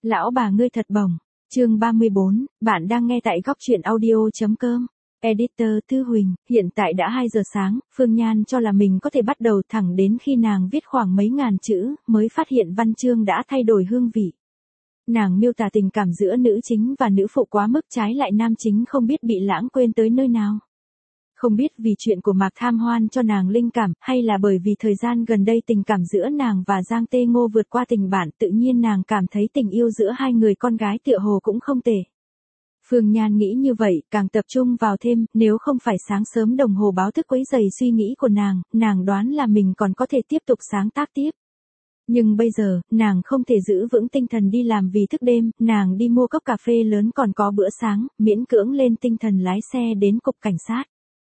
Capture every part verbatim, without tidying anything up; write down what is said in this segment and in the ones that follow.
Lão bà ngươi thật bổng. Chương ba mươi bốn, bạn đang nghe tại góc truyện audio.com. Editor Tư Huỳnh, hiện tại đã hai giờ sáng, Phương Nhan cho là mình có thể bắt đầu thẳng đến khi nàng viết khoảng mấy ngàn chữ, mới phát hiện văn chương đã thay đổi hương vị. Nàng miêu tả tình cảm giữa nữ chính và nữ phụ quá mức, trái lại nam chính không biết bị lãng quên tới nơi nào. Không biết vì chuyện của Mạc Tham Hoan cho nàng linh cảm, hay là bởi vì thời gian gần đây tình cảm giữa nàng và Giang Tê Ngô vượt qua tình bạn, tự nhiên nàng cảm thấy tình yêu giữa hai người con gái tựa hồ cũng không tệ. Phương Nhan nghĩ như vậy, càng tập trung vào thêm, nếu không phải sáng sớm đồng hồ báo thức quấy rầy suy nghĩ của nàng, nàng đoán là mình còn có thể tiếp tục sáng tác tiếp. Nhưng bây giờ, nàng không thể giữ vững tinh thần đi làm vì thức đêm, nàng đi mua cốc cà phê lớn còn có bữa sáng, miễn cưỡng lên tinh thần lái xe đến cục cảnh sát.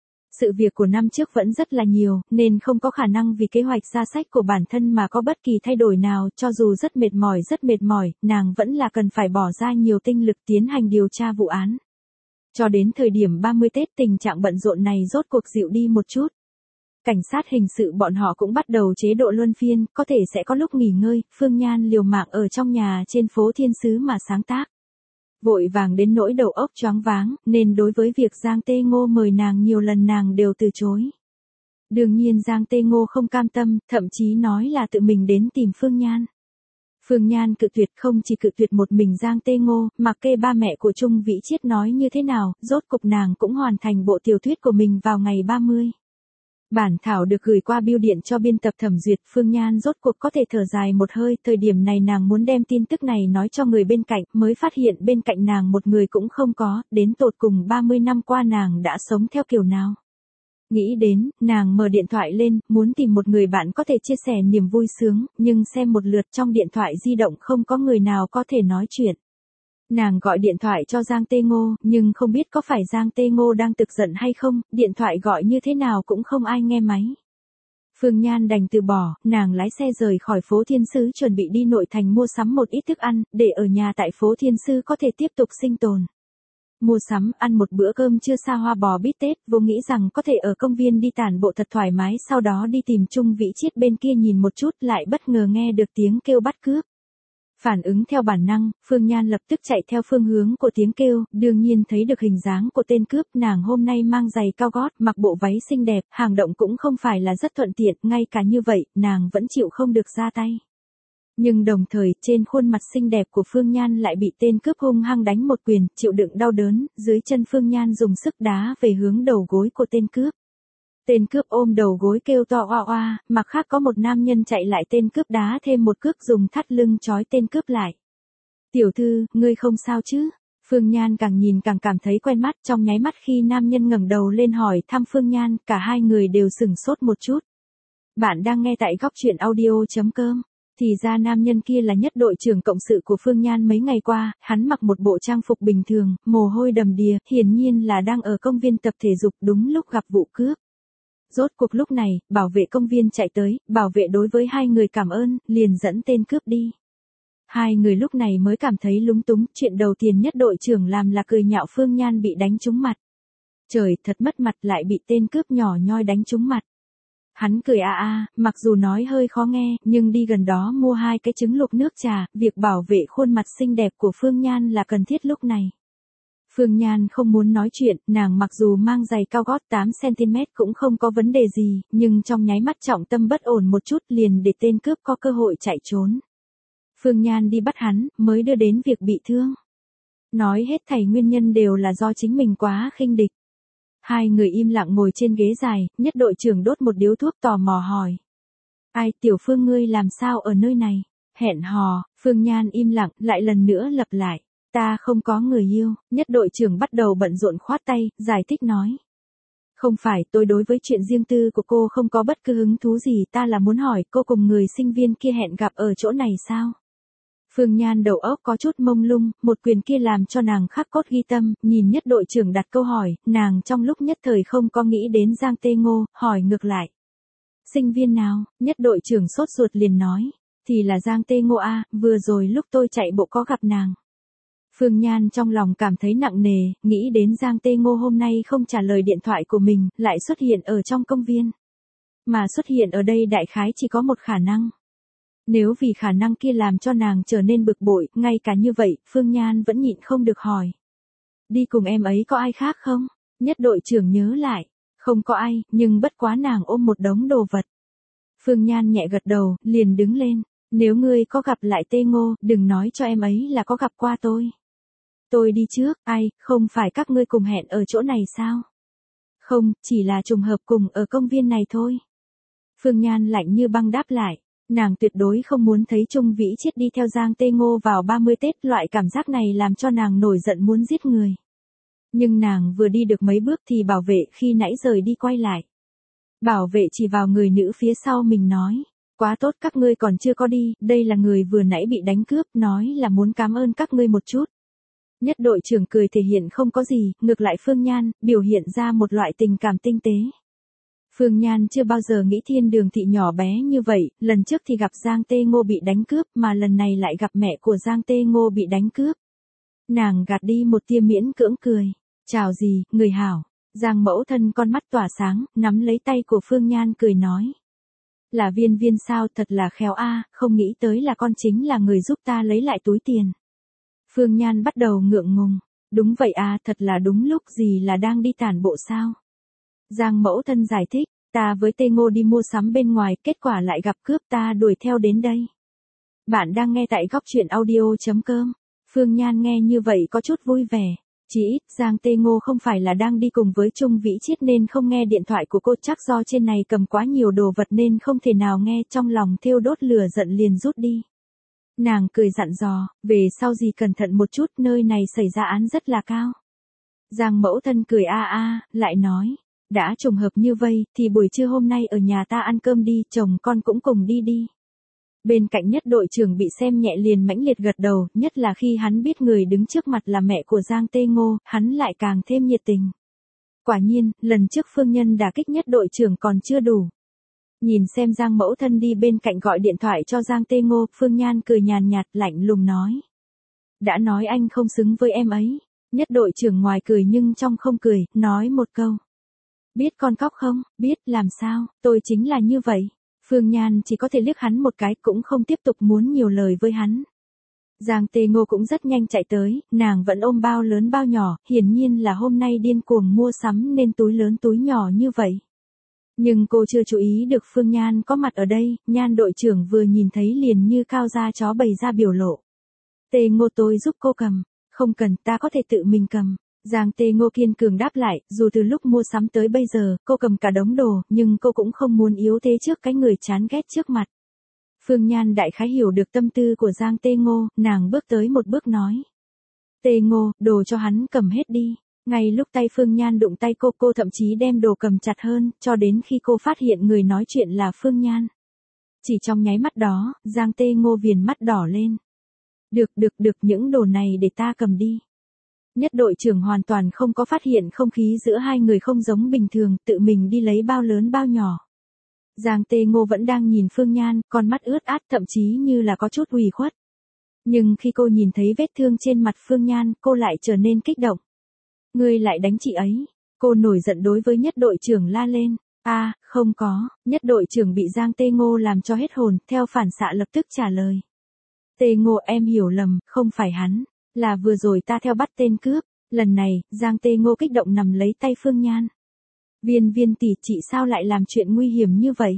Sự việc của năm trước vẫn rất là nhiều, nên không có khả năng vì kế hoạch ra sách của bản thân mà có bất kỳ thay đổi nào, cho dù rất mệt mỏi rất mệt mỏi, nàng vẫn là cần phải bỏ ra nhiều tinh lực tiến hành điều tra vụ án. Cho đến thời điểm ba mươi Tết tình trạng bận rộn này rốt cuộc dịu đi một chút. Cảnh sát hình sự bọn họ cũng bắt đầu chế độ luân phiên, có thể sẽ có lúc nghỉ ngơi, Phương Nhan liều mạng ở trong nhà trên phố Thiên Sứ mà sáng tác. Vội vàng đến nỗi đầu óc choáng váng, nên đối với việc Giang Tê Ngô mời nàng nhiều lần nàng đều từ chối. Đương nhiên Giang Tê Ngô không cam tâm, thậm chí nói là tự mình đến tìm Phương Nhan. Phương Nhan cự tuyệt, không chỉ cự tuyệt một mình Giang Tê Ngô, mặc kệ ba mẹ của Trung Vĩ Chiết nói như thế nào, rốt cục nàng cũng hoàn thành bộ tiểu thuyết của mình vào ngày ba mươi. Bản thảo được gửi qua bưu điện cho biên tập thẩm duyệt, Phương Nhan rốt cuộc có thể thở dài một hơi, thời điểm này nàng muốn đem tin tức này nói cho người bên cạnh, mới phát hiện bên cạnh nàng một người cũng không có, đến tột cùng ba mươi năm qua nàng đã sống theo kiểu nào. Nghĩ đến, nàng mở điện thoại lên, muốn tìm một người bạn có thể chia sẻ niềm vui sướng, nhưng xem một lượt trong điện thoại di động không có người nào có thể nói chuyện. Nàng gọi điện thoại cho Giang Tê Ngô, nhưng không biết có phải Giang Tê Ngô đang tức giận hay không, điện thoại gọi như thế nào cũng không ai nghe máy. Phương Nhan đành từ bỏ, nàng lái xe rời khỏi phố Thiên Sứ chuẩn bị đi nội thành mua sắm một ít thức ăn, để ở nhà tại phố Thiên Sứ có thể tiếp tục sinh tồn. Mua sắm, ăn một bữa cơm trưa xa hoa bò bít tết, vô nghĩ rằng có thể ở công viên đi tản bộ thật thoải mái, sau đó đi tìm Trung Vĩ Chiết bên kia nhìn một chút, lại bất ngờ nghe được tiếng kêu bắt cướp. Phản ứng theo bản năng, Phương Nhan lập tức chạy theo phương hướng của tiếng kêu, đương nhiên thấy được hình dáng của tên cướp, nàng hôm nay mang giày cao gót, mặc bộ váy xinh đẹp, hành động cũng không phải là rất thuận tiện, ngay cả như vậy, nàng vẫn chịu không được ra tay. Nhưng đồng thời, trên khuôn mặt xinh đẹp của Phương Nhan lại bị tên cướp hung hăng đánh một quyền, chịu đựng đau đớn, dưới chân Phương Nhan dùng sức đá về hướng đầu gối của tên cướp. Tên cướp ôm đầu gối kêu to oa oa, mặt khác có một nam nhân chạy lại tên cướp đá thêm một cước dùng thắt lưng trói tên cướp lại. Tiểu thư, ngươi không sao chứ? Phương Nhan càng nhìn càng cảm thấy quen mắt, trong nháy mắt khi nam nhân ngẩng đầu lên hỏi thăm Phương Nhan, cả hai người đều sửng sốt một chút. Bạn đang nghe tại góc truyện audio.com. Thì ra nam nhân kia là nhất đội trưởng cộng sự của Phương Nhan mấy ngày qua, hắn mặc một bộ trang phục bình thường, mồ hôi đầm đìa, hiển nhiên là đang ở công viên tập thể dục đúng lúc gặp vụ cướp. Rốt cuộc lúc này, bảo vệ công viên chạy tới, bảo vệ đối với hai người cảm ơn, liền dẫn tên cướp đi. Hai người lúc này mới cảm thấy lúng túng, chuyện đầu tiên nhất đội trưởng làm là cười nhạo Phương Nhan bị đánh trúng mặt. Trời, thật mất mặt, lại bị tên cướp nhỏ nhoi đánh trúng mặt. Hắn cười a a, mặc dù nói hơi khó nghe, nhưng đi gần đó mua hai cái trứng luộc nước trà, việc bảo vệ khuôn mặt xinh đẹp của Phương Nhan là cần thiết lúc này. Phương Nhan không muốn nói chuyện, nàng mặc dù mang giày cao gót tám xăng ti mét cũng không có vấn đề gì, nhưng trong nháy mắt trọng tâm bất ổn một chút liền để tên cướp có cơ hội chạy trốn. Phương Nhan đi bắt hắn, mới đưa đến việc bị thương. Nói hết thảy nguyên nhân đều là do chính mình quá khinh địch. Hai người im lặng ngồi trên ghế dài, nhất đội trưởng đốt một điếu thuốc tò mò hỏi. Ai, Tiểu Phương ngươi làm sao ở nơi này? Hẹn hò, Phương Nhan im lặng, lại lần nữa lặp lại. Ta không có người yêu, nhất đội trưởng bắt đầu bận rộn khoát tay, giải thích nói. Không phải, tôi đối với chuyện riêng tư của cô không có bất cứ hứng thú gì, ta là muốn hỏi cô cùng người sinh viên kia hẹn gặp ở chỗ này sao? Phương Nhan đầu óc có chút mông lung, một quyền kia làm cho nàng khắc cốt ghi tâm, nhìn nhất đội trưởng đặt câu hỏi, nàng trong lúc nhất thời không có nghĩ đến Giang Tê Ngô, hỏi ngược lại. Sinh viên nào? Nhất đội trưởng sốt ruột liền nói, thì là Giang Tê Ngô a, vừa rồi lúc tôi chạy bộ có gặp nàng. Phương Nhan trong lòng cảm thấy nặng nề, nghĩ đến Giang Tê Ngô hôm nay không trả lời điện thoại của mình, lại xuất hiện ở trong công viên. Mà xuất hiện ở đây đại khái chỉ có một khả năng. Nếu vì khả năng kia làm cho nàng trở nên bực bội, ngay cả như vậy, Phương Nhan vẫn nhịn không được hỏi. Đi cùng em ấy có ai khác không? Nhất đội trưởng nhớ lại. Không có ai, nhưng bất quá nàng ôm một đống đồ vật. Phương Nhan nhẹ gật đầu, liền đứng lên. Nếu ngươi có gặp lại Tê Ngô, đừng nói cho em ấy là có gặp qua tôi. Tôi đi trước, ai, không phải các ngươi cùng hẹn ở chỗ này sao? Không, chỉ là trùng hợp cùng ở công viên này thôi. Phương Nhan lạnh như băng đáp lại. Nàng tuyệt đối không muốn thấy Trung Vĩ Chiết đi theo Giang Tê Ngô vào ba mươi Tết, loại cảm giác này làm cho nàng nổi giận muốn giết người. Nhưng nàng vừa đi được mấy bước thì bảo vệ khi nãy rời đi quay lại. Bảo vệ chỉ vào người nữ phía sau mình nói. Quá tốt, các ngươi còn chưa có đi, đây là người vừa nãy bị đánh cướp, nói là muốn cảm ơn các ngươi một chút. Nhất đội trưởng cười thể hiện không có gì, ngược lại Phương Nhan, biểu hiện ra một loại tình cảm tinh tế. Phương Nhan chưa bao giờ nghĩ thiên đường thị nhỏ bé như vậy, lần trước thì gặp Giang Tê Ngô bị đánh cướp, mà lần này lại gặp mẹ của Giang Tê Ngô bị đánh cướp. Nàng gạt đi một tia miễn cưỡng cười. Chào gì, người hảo. Giang mẫu thân con mắt tỏa sáng, nắm lấy tay của Phương Nhan cười nói. Là Viên Viên sao, thật là khéo a, không nghĩ tới là con chính là người giúp ta lấy lại túi tiền. Phương Nhan bắt đầu ngượng ngùng. Đúng vậy à, thật là đúng lúc, gì là đang đi tản bộ sao? Giang mẫu thân giải thích, ta với Tê Ngô đi mua sắm bên ngoài, kết quả lại gặp cướp, ta đuổi theo đến đây. Bạn đang nghe tại góc truyện audio chấm com. Phương Nhan nghe như vậy có chút vui vẻ. Chỉ ít, Giang Tê Ngô không phải là đang đi cùng với Trung Vĩ Chiết nên không nghe điện thoại của cô, chắc do trên này cầm quá nhiều đồ vật nên không thể nào nghe, trong lòng thiêu đốt lửa giận liền rút đi. Nàng cười dặn dò, về sau gì cẩn thận một chút, nơi này xảy ra án rất là cao. Giang mẫu thân cười a a, lại nói, đã trùng hợp như vậy, thì buổi trưa hôm nay ở nhà ta ăn cơm đi, chồng con cũng cùng đi đi. Bên cạnh Nhất đội trưởng bị xem nhẹ liền mãnh liệt gật đầu, nhất là khi hắn biết người đứng trước mặt là mẹ của Giang Tê Ngô, hắn lại càng thêm nhiệt tình. Quả nhiên, lần trước Phương Nhân đả kích Nhất đội trưởng còn chưa đủ. Nhìn xem Giang mẫu thân đi bên cạnh gọi điện thoại cho Giang Tê Ngô, Phương Nhan cười nhàn nhạt lạnh lùng nói. Đã nói anh không xứng với em ấy. Nhất đội trưởng ngoài cười nhưng trong không cười, nói một câu. Biết con cóc không, biết, làm sao, tôi chính là như vậy. Phương Nhan chỉ có thể liếc hắn một cái, cũng không tiếp tục muốn nhiều lời với hắn. Giang Tê Ngô cũng rất nhanh chạy tới, nàng vẫn ôm bao lớn bao nhỏ, hiển nhiên là hôm nay điên cuồng mua sắm nên túi lớn túi nhỏ như vậy. Nhưng cô chưa chú ý được Phương Nhan có mặt ở đây, Nhan đội trưởng vừa nhìn thấy liền như cao da chó bày ra biểu lộ. Tê Ngô tôi giúp cô cầm, không cần, ta có thể tự mình cầm. Giang Tê Ngô kiên cường đáp lại, dù từ lúc mua sắm tới bây giờ, cô cầm cả đống đồ, nhưng cô cũng không muốn yếu thế trước cái người chán ghét trước mặt. Phương Nhan đại khái hiểu được tâm tư của Giang Tê Ngô, nàng bước tới một bước nói. Tê Ngô, đồ cho hắn cầm hết đi. Ngay lúc tay Phương Nhan đụng tay cô, cô thậm chí đem đồ cầm chặt hơn, cho đến khi cô phát hiện người nói chuyện là Phương Nhan. Chỉ trong nháy mắt đó, Giang Tê Ngô viền mắt đỏ lên. Được được được, những đồ này để ta cầm đi. Nhất đội trưởng hoàn toàn không có phát hiện không khí giữa hai người không giống bình thường, tự mình đi lấy bao lớn bao nhỏ. Giang Tê Ngô vẫn đang nhìn Phương Nhan, con mắt ướt át thậm chí như là có chút ủy khuất. Nhưng khi cô nhìn thấy vết thương trên mặt Phương Nhan, cô lại trở nên kích động. Ngươi lại đánh chị ấy. Cô nổi giận đối với nhất đội trưởng la lên. A, à, không có. Nhất đội trưởng bị Giang Tê Ngô làm cho hết hồn, theo phản xạ lập tức trả lời. Tê Ngô, em hiểu lầm, không phải hắn. Là vừa rồi ta theo bắt tên cướp. Lần này, Giang Tê Ngô kích động nằm lấy tay Phương Nhan. Viên Viên tỷ, chị sao lại làm chuyện nguy hiểm như vậy?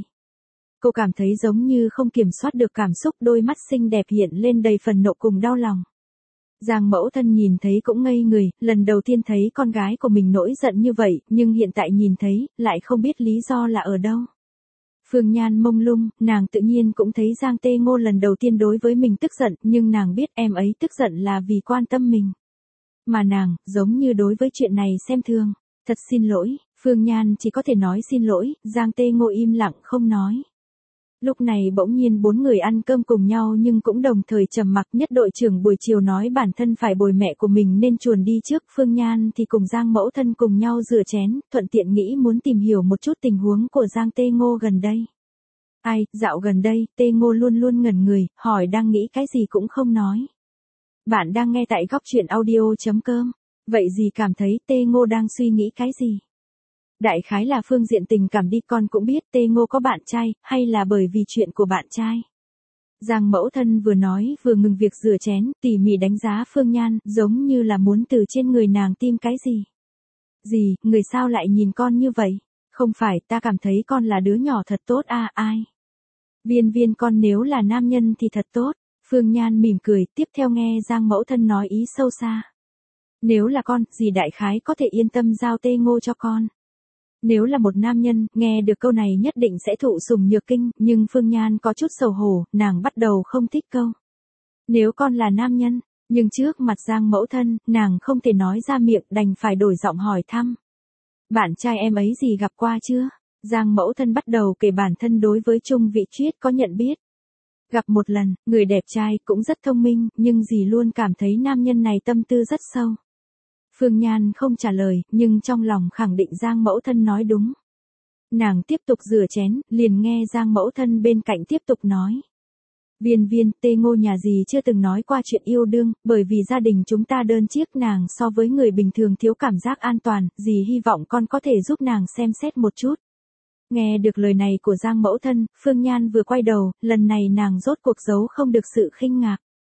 Cô cảm thấy giống như không kiểm soát được cảm xúc, đôi mắt xinh đẹp hiện lên đầy phần nộ cùng đau lòng. Giang mẫu thân nhìn thấy cũng ngây người, lần đầu tiên thấy con gái của mình nổi giận như vậy, nhưng hiện tại nhìn thấy, lại không biết lý do là ở đâu. Phương Nhan mông lung, nàng tự nhiên cũng thấy Giang Tê Ngô lần đầu tiên đối với mình tức giận, nhưng nàng biết em ấy tức giận là vì quan tâm mình. Mà nàng, giống như đối với chuyện này xem thường. Thật xin lỗi, Phương Nhan chỉ có thể nói xin lỗi, Giang Tê Ngô im lặng không nói. Lúc này bỗng nhiên bốn người ăn cơm cùng nhau nhưng cũng đồng thời trầm mặc. Nhất đội trưởng buổi chiều nói bản thân phải bồi mẹ của mình nên chuồn đi trước, Phương Nhan thì cùng Giang mẫu thân cùng nhau rửa chén, thuận tiện nghĩ muốn tìm hiểu một chút tình huống của Giang Tê Ngô gần đây. Ai, dạo gần đây, Tê Ngô luôn luôn ngẩn người, hỏi đang nghĩ cái gì cũng không nói. Bạn đang nghe tại góc truyện audio chấm com. Vậy gì cảm thấy Tê Ngô đang suy nghĩ cái gì? Đại khái là phương diện tình cảm đi, con cũng biết Tê Ngô có bạn trai, hay là bởi vì chuyện của bạn trai. Giang mẫu thân vừa nói vừa ngừng việc rửa chén, tỉ mỉ đánh giá Phương Nhan, giống như là muốn từ trên người nàng tìm cái gì. Gì, người sao lại nhìn con như vậy? Không phải, ta cảm thấy con là đứa nhỏ thật tốt à, ai? Viên viên con nếu là nam nhân thì thật tốt. Phương Nhan mỉm cười, tiếp theo nghe Giang mẫu thân nói ý sâu xa. Nếu là con, dì đại khái có thể yên tâm giao Tê Ngô cho con. Nếu là một nam nhân, nghe được câu này nhất định sẽ thụ sủng nhược kinh, nhưng Phương Nhan có chút xấu hổ, nàng bắt đầu không thích câu. Nếu con là nam nhân, nhưng trước mặt Giang mẫu thân, nàng không thể nói ra miệng, đành phải đổi giọng hỏi thăm. Bạn trai em ấy gì gặp qua chưa? Giang mẫu thân bắt đầu kể bản thân đối với Trung Vị Triết có nhận biết. Gặp một lần, người đẹp trai cũng rất thông minh, nhưng dì luôn cảm thấy nam nhân này tâm tư rất sâu. Phương Nhan không trả lời, nhưng trong lòng khẳng định Giang mẫu thân nói đúng. Nàng tiếp tục rửa chén, liền nghe Giang mẫu thân bên cạnh tiếp tục nói. Viên viên, Tê Ngô nhà dì chưa từng nói qua chuyện yêu đương, bởi vì gia đình chúng ta đơn chiếc, nàng so với người bình thường thiếu cảm giác an toàn, dì hy vọng con có thể giúp nàng xem xét một chút. Nghe được lời này của Giang mẫu thân, Phương Nhan vừa quay đầu, lần này nàng rốt cuộc giấu không được sự khinh ngạc.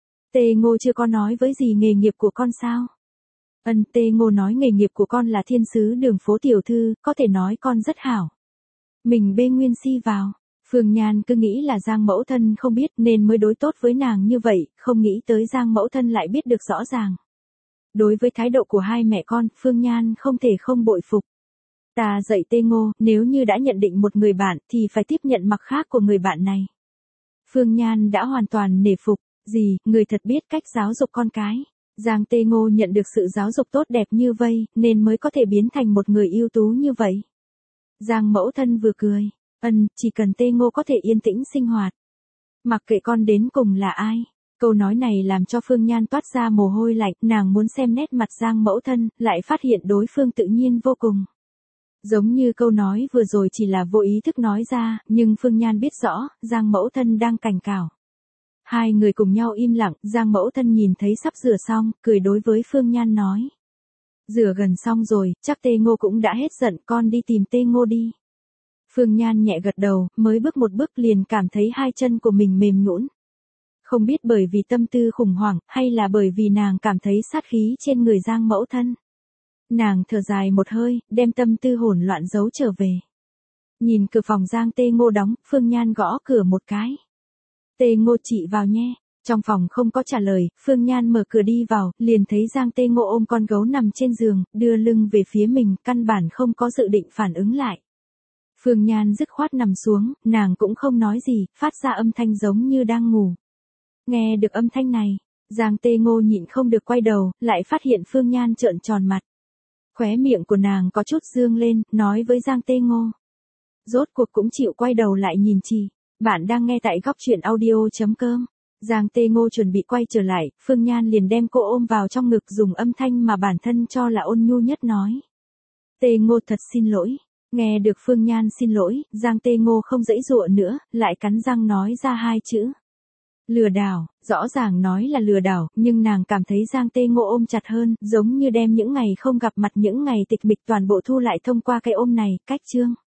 Tê Ngô chưa có nói với dì nghề nghiệp của con sao? Ân, Tê Ngô nói nghề nghiệp của con là thiên sứ đường phố tiểu thư, có thể nói con rất hảo. Mình bê Nguyên Si vào. Phương Nhan cứ nghĩ là Giang mẫu thân không biết nên mới đối tốt với nàng như vậy, không nghĩ tới Giang mẫu thân lại biết được rõ ràng. Đối với thái độ của hai mẹ con, Phương Nhan không thể không bội phục. Ta dạy Tê Ngô, nếu như đã nhận định một người bạn thì phải tiếp nhận mặt khác của người bạn này. Phương Nhan đã hoàn toàn nể phục, dì, người thật biết cách giáo dục con cái. Giang Tê Ngô nhận được sự giáo dục tốt đẹp như vậy, nên mới có thể biến thành một người ưu tú như vậy. Giang mẫu thân vừa cười, ân, chỉ cần Tê Ngô có thể yên tĩnh sinh hoạt. Mặc kệ con đến cùng là ai. Câu nói này làm cho Phương Nhan toát ra mồ hôi lạnh, nàng muốn xem nét mặt Giang mẫu thân, lại phát hiện đối phương tự nhiên vô cùng. Giống như câu nói vừa rồi chỉ là vô ý thức nói ra, nhưng Phương Nhan biết rõ, Giang mẫu thân đang cảnh cáo. Hai người cùng nhau im lặng, Giang mẫu thân nhìn thấy sắp rửa xong, cười đối với Phương Nhan nói. Rửa gần xong rồi, chắc Tê Ngô cũng đã hết giận, con đi tìm Tê Ngô đi. Phương Nhan nhẹ gật đầu, mới bước một bước liền cảm thấy hai chân của mình mềm nhũn. Không biết bởi vì tâm tư khủng hoảng, hay là bởi vì nàng cảm thấy sát khí trên người Giang mẫu thân. Nàng thở dài một hơi, đem tâm tư hỗn loạn giấu trở về. Nhìn cửa phòng Giang Tê Ngô đóng, Phương Nhan gõ cửa một cái. Tê Ngô chị vào nhé. Trong phòng không có trả lời, Phương Nhan mở cửa đi vào, liền thấy Giang Tê Ngô ôm con gấu nằm trên giường, đưa lưng về phía mình, căn bản không có dự định phản ứng lại. Phương Nhan dứt khoát nằm xuống, nàng cũng không nói gì, phát ra âm thanh giống như đang ngủ. Nghe được âm thanh này, Giang Tê Ngô nhịn không được quay đầu, lại phát hiện Phương Nhan trợn tròn mặt. Khóe miệng của nàng có chút dương lên, nói với Giang Tê Ngô. Rốt cuộc cũng chịu quay đầu lại nhìn chị. Bạn đang nghe tại góc truyện audio chấm com. Giang Tê Ngô chuẩn bị quay trở lại, Phương Nhan liền đem cô ôm vào trong ngực dùng âm thanh mà bản thân cho là ôn nhu nhất nói. Tê Ngô thật xin lỗi. Nghe được Phương Nhan xin lỗi, Giang Tê Ngô không giãy giụa nữa, lại cắn răng nói ra hai chữ. Lừa đảo, rõ ràng nói là lừa đảo, nhưng nàng cảm thấy Giang Tê Ngô ôm chặt hơn, giống như đem những ngày không gặp mặt những ngày tịch mịch toàn bộ thu lại thông qua cái ôm này, cách chương.